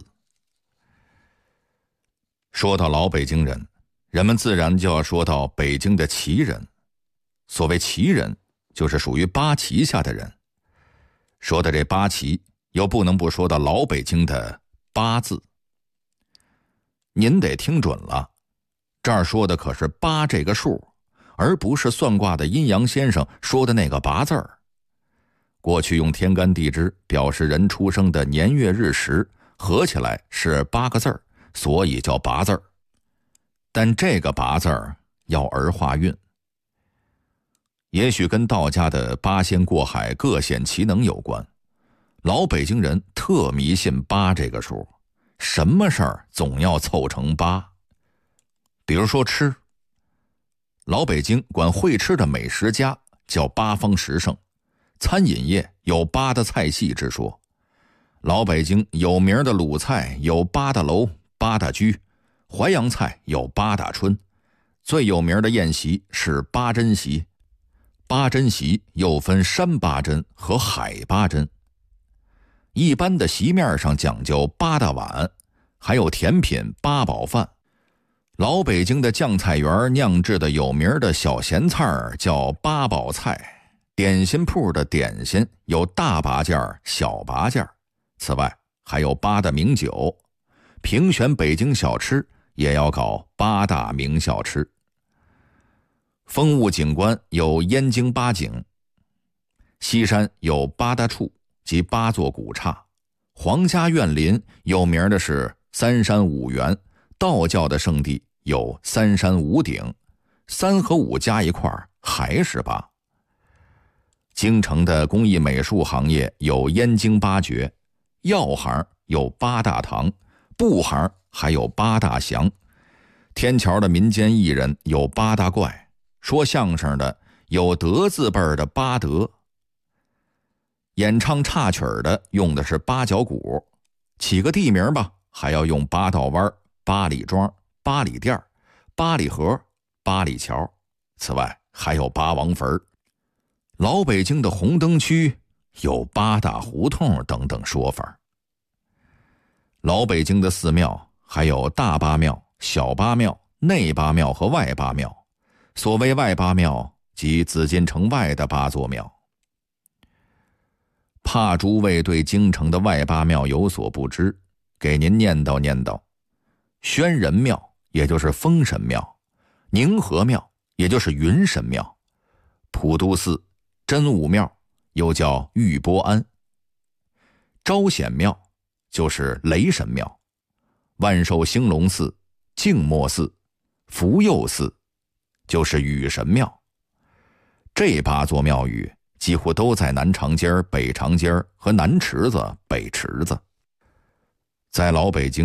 说到老北京人，人们自然就要说到北京的旗人。所谓旗人，就是属于八旗下的人。说到这八旗，又不能不说到老北京的八字。您得听准了，这儿说的可是八这个数，而不是算卦的阴阳先生说的那个八字儿。过去用天干地支表示人出生的年月日时，合起来是8个字儿，所以叫八字儿。但这个八字儿要儿化韵，也许跟道家的八仙过海各显其能有关。老北京人特迷信8这个数，什么事儿总要凑成8。比如说吃，老北京管会吃的美食家叫八方十胜，餐饮业有8大菜系之说。老北京有名的鲁菜有8大楼、8大居，淮扬菜有8大春，最有名的宴席是8珍席。8珍席又分山八珍和海八珍。一般的席面上讲究8大碗，还有甜品8宝饭。老北京的酱菜园酿制的有名的小咸菜叫8宝菜。点心铺的点心有大八件、小八件，此外还有8大名酒。评选北京小吃也要搞8大名小吃。风物景观有燕京八景，西山有8大处及8座古刹，皇家园林有名的是3山5园，道教的圣地有3山5顶，3和5加一块还是8。京城的工艺美术行业有燕京8绝，药行有8大堂，布行还有8大祥。天桥的民间艺人有8大怪，说相声的有德字辈的8德，演唱插曲的用的是8角鼓，起个地名吧，还要用8道湾、8里庄、8里店、8里河、8里桥，此外还有8王坟。老北京的红灯区有8大胡同等等说法。老北京的寺庙还有大八庙、小八庙、内八庙和外八庙。所谓外八庙，即紫禁城外的8座庙。怕诸位对京城的外八庙有所不知，给您念叨念叨。宣仁庙也就是封神庙，宁和庙也就是云神庙，普渡寺、真武庙又叫玉波庵，招显庙就是雷神庙，万寿兴隆寺、静默寺、福佑寺就是雨神庙。这8座庙宇几乎都在南长街、北长街和南池子、北池子。在老北京，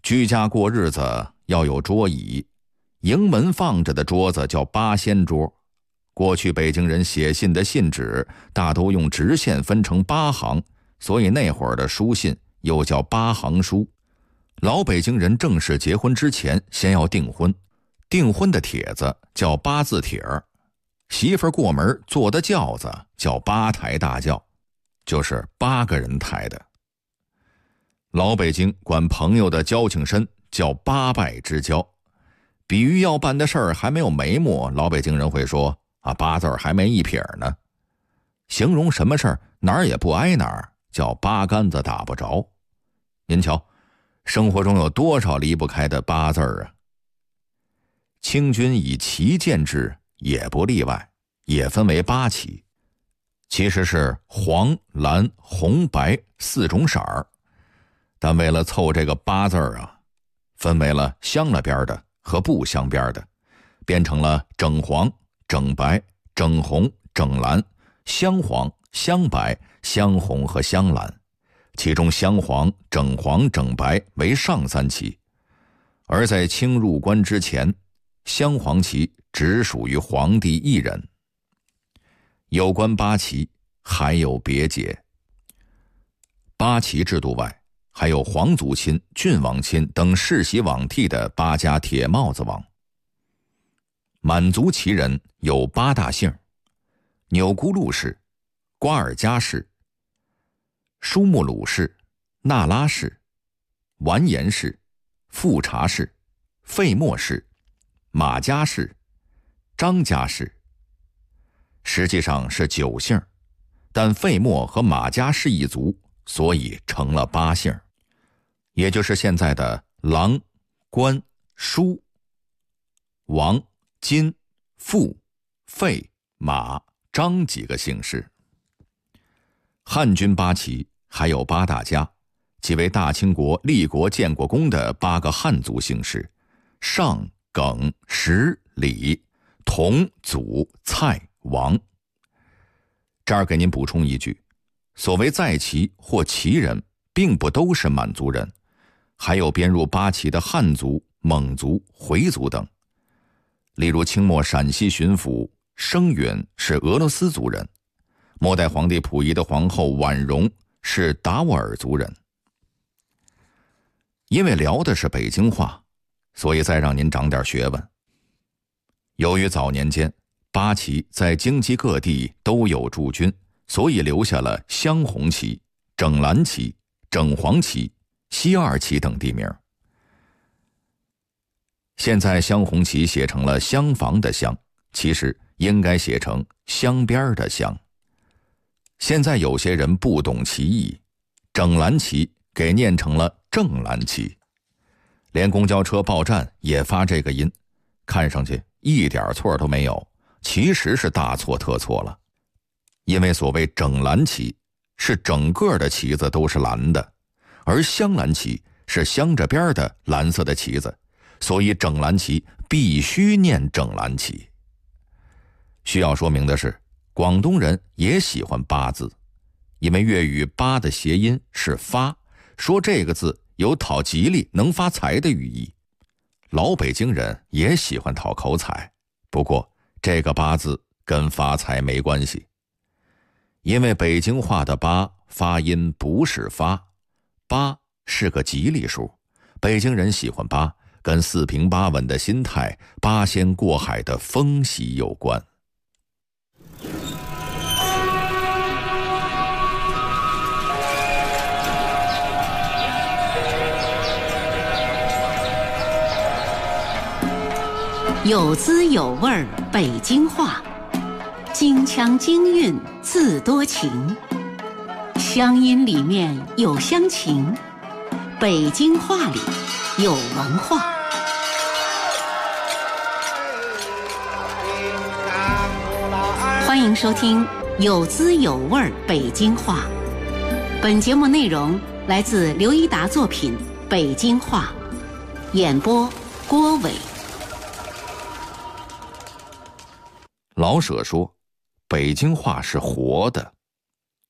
居家过日子要有桌椅，迎门放着的桌子叫八仙桌。过去北京人写信的信纸大都用直线分成8行，所以那会儿的书信又叫8行书。老北京人正式结婚之前先要订婚，订婚的帖子叫8字帖儿，媳妇过门坐的轿子叫8抬大轿，就是8个人抬的。老北京管朋友的交情深叫8拜之交，比喻要办的事儿还没有眉目，老北京人会说8字还没一撇呢。形容什么事儿哪儿也不挨哪儿，叫8竿子打不着。您瞧，生活中有多少离不开的8字啊？清军以旗建制也不例外，也分为8旗，其实是黄、蓝、红、白4种色儿，但为了凑这个8字分为了镶了边的和不镶边的，变成了整黄、整白、整红、整蓝、镶黄、镶白、镶红和镶蓝。其中镶黄、整黄、整白为上3旗，而在清入关之前，镶黄旗只属于皇帝一人。有关8旗还有别解。8旗制度外，还有皇族亲、郡王亲等世袭罔替的8家铁帽子王。满族旗人有8大姓：钮钴禄氏、瓜尔佳氏、舒木鲁氏、那拉氏、完颜氏、富察氏、费默氏、马家氏、张家氏。实际上是9姓，但费默和马家氏一族，所以成了8姓，也就是现在的郎、关、舒、王、金、富、费、马、张几个姓氏。汉军8旗还有8大家，即为大清国立国建国功的8个汉族姓氏：尚、耿、石、李、佟、祖、蔡、王。这儿给您补充一句，所谓在旗或旗人并不都是满族人，还有编入8旗的汉族、蒙族、回族等。例如清末陕西巡抚生允是俄罗斯族人，末代皇帝溥仪的皇后婉容是达斡尔族人。因为聊的是北京话，所以再让您长点学问。由于早年间8旗在京畿各地都有驻军，所以留下了镶红旗、整蓝旗、整黄旗、西二旗等地名。现在镶红旗写成了厢房的厢，其实应该写成镶边的镶。现在有些人不懂其意，整蓝旗给念成了正蓝旗，连公交车报站也发这个音，看上去一点错都没有，其实是大错特错了。因为所谓整蓝旗是整个的旗子都是蓝的，而镶蓝旗是镶着边的蓝色的旗子，所以整蓝旗必须念整蓝旗。需要说明的是，广东人也喜欢8字，因为粤语8的谐音是发，说这个字有讨吉利能发财的寓意。老北京人也喜欢讨口彩，不过这个8字跟发财没关系，因为北京话的8发音不是发，8是个吉利数，北京人喜欢8，跟4平8稳的心态、8仙过海的风喜有关。 有滋有味儿北京话，京腔京韵字多情，乡音里面有乡情，北京话里有文化。欢迎收听有滋有味儿北京话。本节目内容来自刘一达作品《北京话》，演播郭伟。 老舍说，北京话是活的。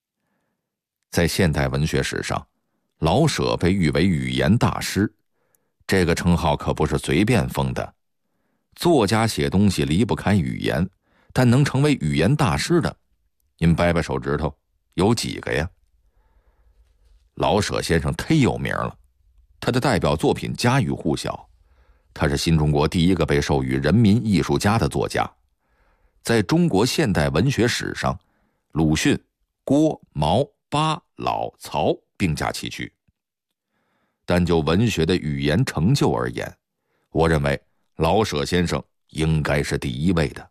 在现代文学史上，老舍被誉为语言大师， 这个称号可不是随便封的。作家写东西离不开语言，但能成为语言大师的，您掰掰手指头，有几个呀？老舍先生忒有名了，他的代表作品家喻户晓，他是新中国第一个被授予人民艺术家的作家。在中国现代文学史上，鲁迅、郭、毛、巴、老、曹并驾齐驱。但就文学的语言成就而言，我认为老舍先生应该是第一位的。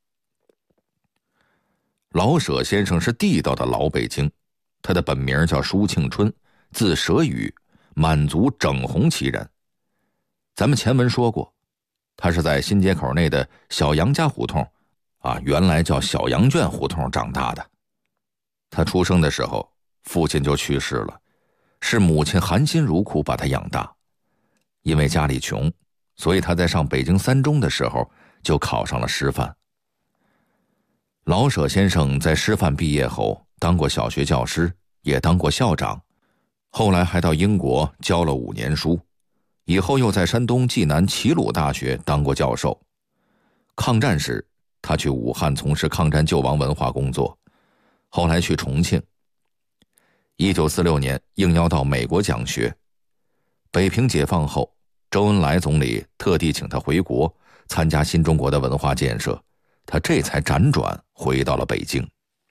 老舍先生是地道的老北京，他的本名叫舒庆春，字舍宇，满族整红旗人。咱们前文说过，他是在新街口内的小杨家胡同原来叫小羊圈胡同长大的。他出生的时候，父亲就去世了，是母亲含辛茹苦把他养大。因为家里穷，所以他在上北京三中的时候就考上了师范。老舍先生在师范毕业后当过小学教师，也当过校长，后来还到英国教了5年书，以后又在山东济南齐鲁大学当过教授。抗战时，他去武汉从事抗战救亡文化工作，后来去重庆。1946年应邀到美国讲学。北平解放后，周恩来总理特地请他回国参加新中国的文化建设，他这才辗转回到了北京。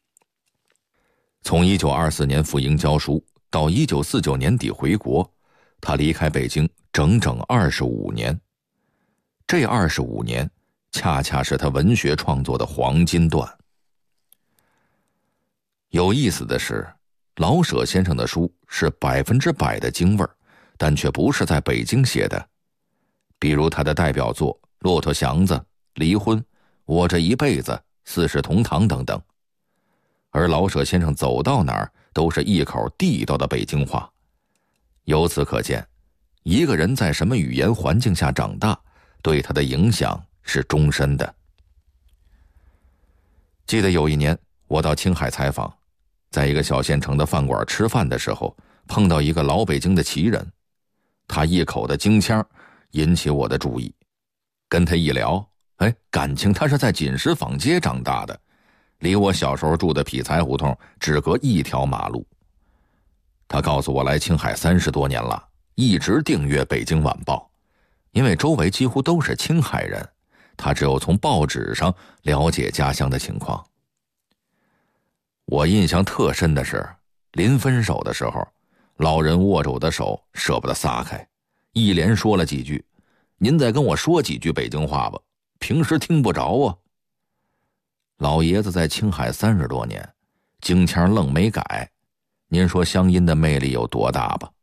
从1924年赴英教书到1949年底回国，他离开北京整整25年。这25年恰恰是他文学创作的黄金段。有意思的是，老舍先生的书是100%的京味儿，但却不是在北京写的。比如他的代表作《骆驼祥子》《离婚》《我这一辈子》《四世同堂》等等。而老舍先生走到哪儿都是一口地道的北京话。由此可见，一个人在什么语言环境下长大，对他的影响是终身的。记得有一年我到青海采访，在一个小县城的饭馆吃饭的时候，碰到一个老北京的旗人，他一口的京腔引起我的注意。跟他一聊，感情他是在锦石坊街长大的，离我小时候住的匹才胡同只隔一条马路。他告诉我来青海30多年了，一直订阅《北京晚报》，因为周围几乎都是青海人，他只有从报纸上了解家乡的情况。我印象特深的是，临分手的时候，老人握着我的手舍不得撒开，一连说了几句：“您再跟我说几句北京话吧，平时听不着啊。”老爷子在青海30多年，京腔愣没改，您说乡音的魅力有多大吧？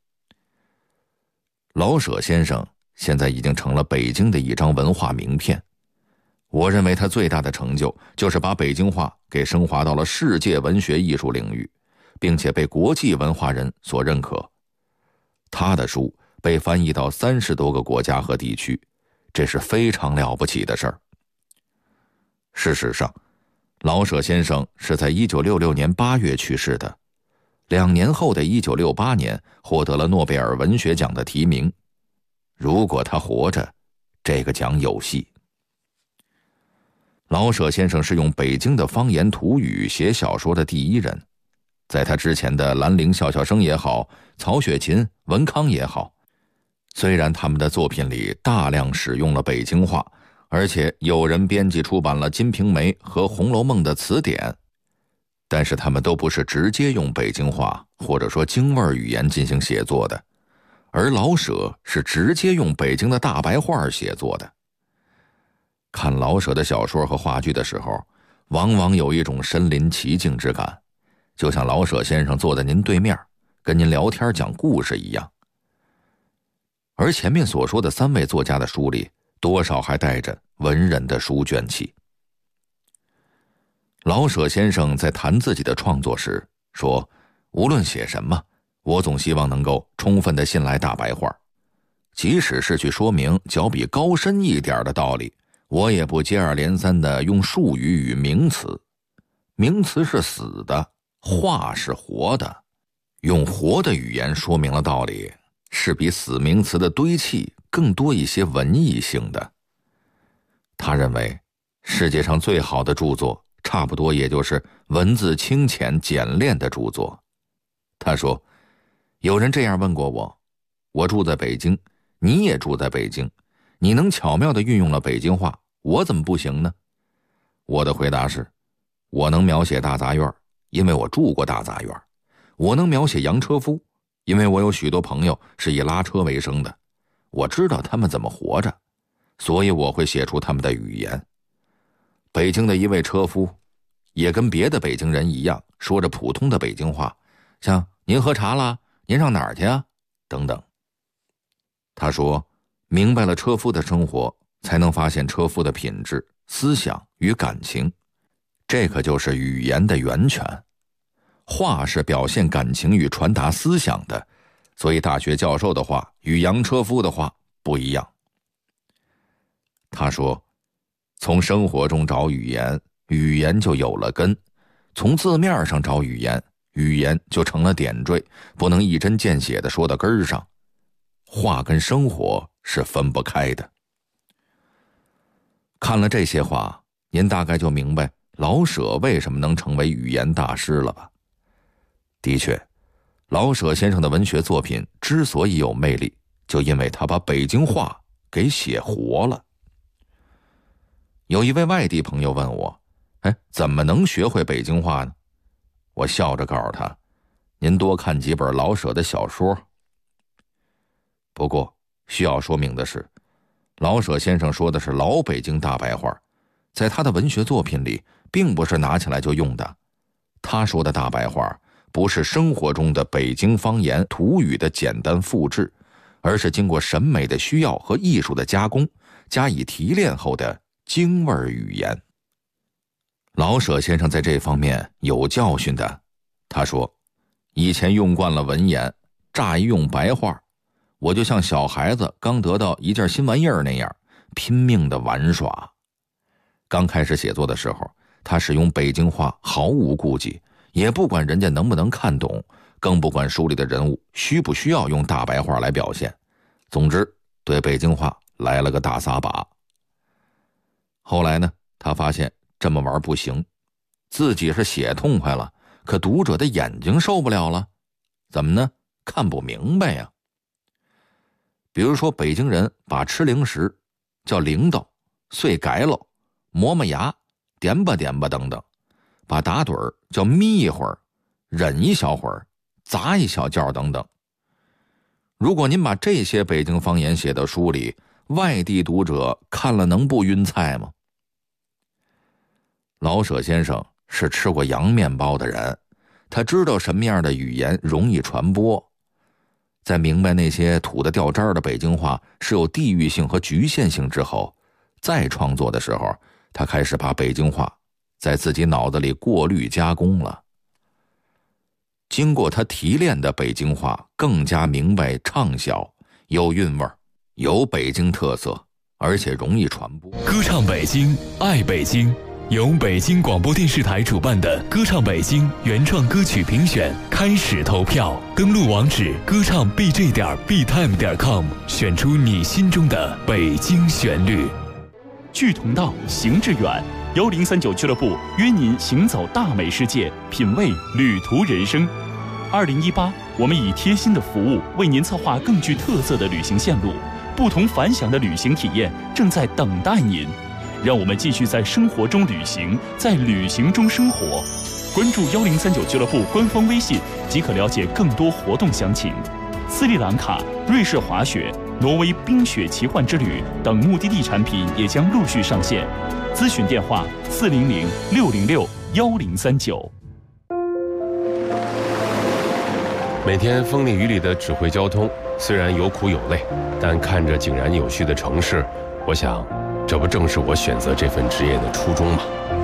老舍先生现在已经成了北京的一张文化名片。我认为他最大的成就就是把北京话给升华到了世界文学艺术领域，并且被国际文化人所认可。他的书被翻译到30多个国家和地区，这是非常了不起的事儿。事实上，老舍先生是在1966年8月去世的，2年后的1968年获得了诺贝尔文学奖的提名。如果他活着，这个奖有戏。老舍先生是用北京的方言土语写小说的第一人，在他之前的兰陵笑笑生也好，曹雪芹、文康也好，虽然他们的作品里大量使用了北京话，而且有人编辑出版了《金瓶梅》和《红楼梦》的词典，但是他们都不是直接用北京话或者说京味语言进行写作的，而老舍是直接用北京的大白话写作的。看老舍的小说和话剧的时候，往往有一种身临其境之感，就像老舍先生坐在您对面，跟您聊天讲故事一样。而前面所说的3位作家的书里，多少还带着文人的书卷气。老舍先生在谈自己的创作时说，无论写什么，我总希望能够充分地信赖大白话，即使是去说明较比高深一点的道理，我也不接二连三地用术语与名词。名词是死的，话是活的，用活的语言说明了道理， 是比死名词的堆砌更多一些文艺性的。他认为世界上最好的著作差不多也就是文字清浅简练的著作。他说，有人这样问过我，我住在北京，你也住在北京，你能巧妙地运用了北京话，我怎么不行呢？我的回答是，我能描写大杂院，因为我住过大杂院；我能描写洋车夫，因为我有许多朋友是以拉车为生的，我知道他们怎么活着，所以我会写出他们的语言。北京的一位车夫也跟别的北京人一样，说着普通的北京话，像您喝茶啦，您上哪儿去啊等等。他说，明白了车夫的生活，才能发现车夫的品质、思想与感情，这可就是语言的源泉。话是表现感情与传达思想的，所以大学教授的话与洋车夫的话不一样。他说，从生活中找语言，语言就有了根；从字面上找语言，语言就成了点缀，不能一针见血地说到根儿上。话跟生活是分不开的。看了这些话，您大概就明白老舍为什么能成为语言大师了吧？的确，老舍先生的文学作品之所以有魅力，就因为他把北京话给写活了。有一位外地朋友问我，怎么能学会北京话呢？我笑着告诉他，您多看几本老舍的小说。不过需要说明的是，老舍先生说的是老北京大白话，在他的文学作品里并不是拿起来就用的。他说的大白话不是生活中的北京方言土语的简单复制，而是经过审美的需要和艺术的加工，加以提炼后的京味语言。老舍先生在这方面有教训的。他说，以前用惯了文言，乍一用白话，我就像小孩子刚得到一件新玩意儿那样，拼命的玩耍。刚开始写作的时候，他使用北京话毫无顾忌，也不管人家能不能看懂，更不管书里的人物需不需要用大白话来表现。总之，对北京话来了个大撒把。后来呢，他发现这么玩不行，自己是写痛快了，可读者的眼睛受不了了。怎么呢？看不明白呀。比如说，北京人把吃零食叫铃铛、碎改喽、磨磨牙、点吧点吧等等，把打盹儿叫眯一会儿、忍一小会儿、砸一小觉等等。如果您把这些北京方言写到书里，外地读者看了能不晕菜吗？老舍先生是吃过洋面包的人，他知道什么样的语言容易传播。在明白那些土得掉渣的北京话是有地域性和局限性之后，再创作的时候，他开始把北京话在自己脑子里过滤加工了。经过他提炼的北京话更加明白畅销，有韵味，有北京特色，而且容易传播。 歌唱北京，爱北京，由北京广播电视台主办的歌唱北京原创歌曲评选开始投票，登录网址歌唱 bj.btime.com， 选出你心中的北京旋律。 聚同道，行致远，1039俱乐部约您行走大美世界，品味旅途人生。2018，我们以贴心的服务为您策划更具特色的旅行线路，不同凡响的旅行体验正在等待您。让我们继续在生活中旅行，在旅行中生活。关注1039俱乐部官方微信即可了解更多活动详情。斯里兰卡、瑞士滑雪、挪威冰雪奇幻之旅等目的地产品也将陆续上线。咨询电话400-606-1039。 每天风里雨里的指挥交通，虽然有苦有累，但看着井然有序的城市，我想，这不正是我选择这份职业的初衷吗？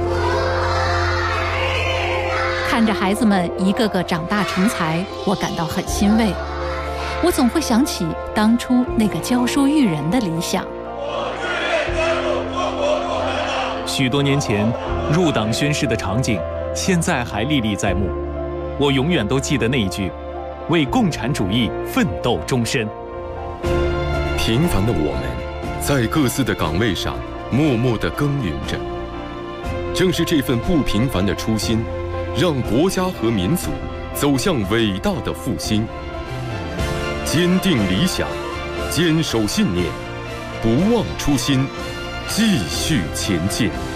看着孩子们一个个长大成才，我感到很欣慰。我总会想起当初那个教书育人的理想。 许多年前入党宣誓的场景，现在还历历在目。我永远都记得那一句：为共产主义奋斗终身。 平凡的我们，在各自的岗位上默默地耕耘着。正是这份不平凡的初心，让国家和民族走向伟大的复兴。坚定理想，坚守信念，不忘初心，继续前进。